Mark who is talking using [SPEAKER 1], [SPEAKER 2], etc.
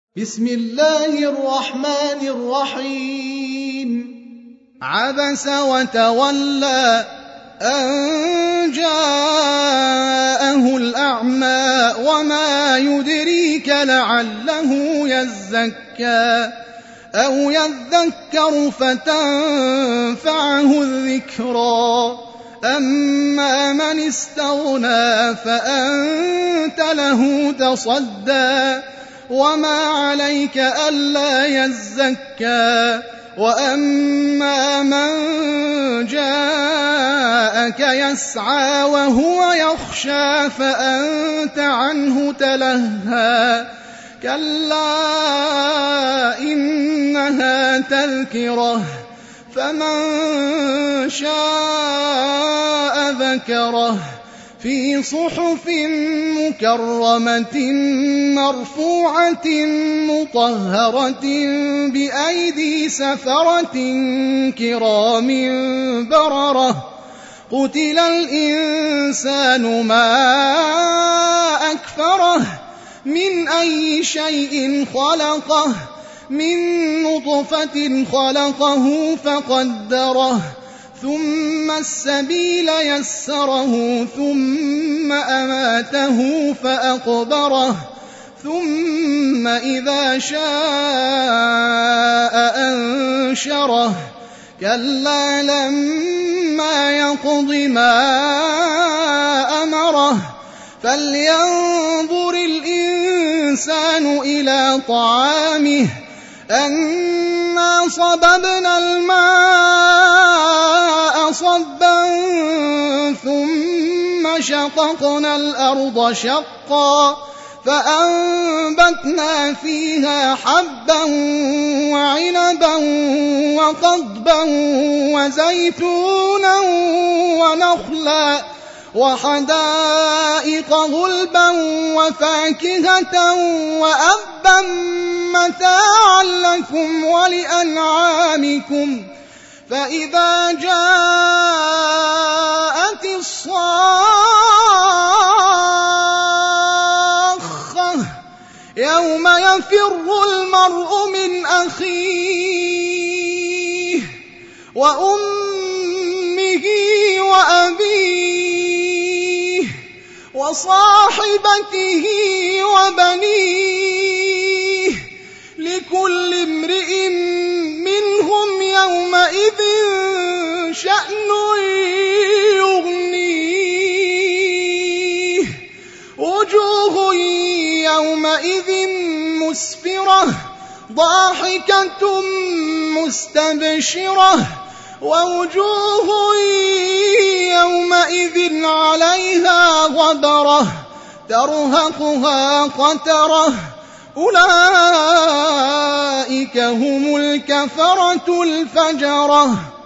[SPEAKER 1] بسم الله الرحمن الرحيم عبس وتولى أن جاءه الأعمى وما يدريك لعله يزكى أو يذكر فتنفعه الذكرى أما من استغنى فأنت له تصدى وما عليك ألا يزكى وأما من جاءك يسعى وهو يخشى فأنت عنه تلهى كلا إنها تذكرة فمن شاء ذكره في صحف مكرمة مرفوعة مطهرة بأيدي سفرة كرام بررة قتل الإنسان ما أكفره من أي شيء خلقه من نطفة خلقه فقدره ثم السبيل يسره ثم أماته فأقبره ثم إذا شاء أنشره كلا لما يقض ما أمره فلينظر الإنسان إلى طعامه أنا صببنا الماء صبا ثم شققنا الأرض شقا فأنبتنا فيها حبا وعنبا وقضبا وزيتونا ونخلا وحدائق غلبا وفاكهة وأبا متاعا لكم ولأنعامكم فإذا جاءت الصاخة يوم يفر المرء من أخيه وأمه وأبيه وصاحبته وبنيه لكل امرئ منهم يومئذ شأن يغنيه وجوه يومئذ مسفرة ضاحكة مستبشرة ووجوه يومئذ عليها غبرة ترهقها قترة أولئك هم الكفرة الفجرة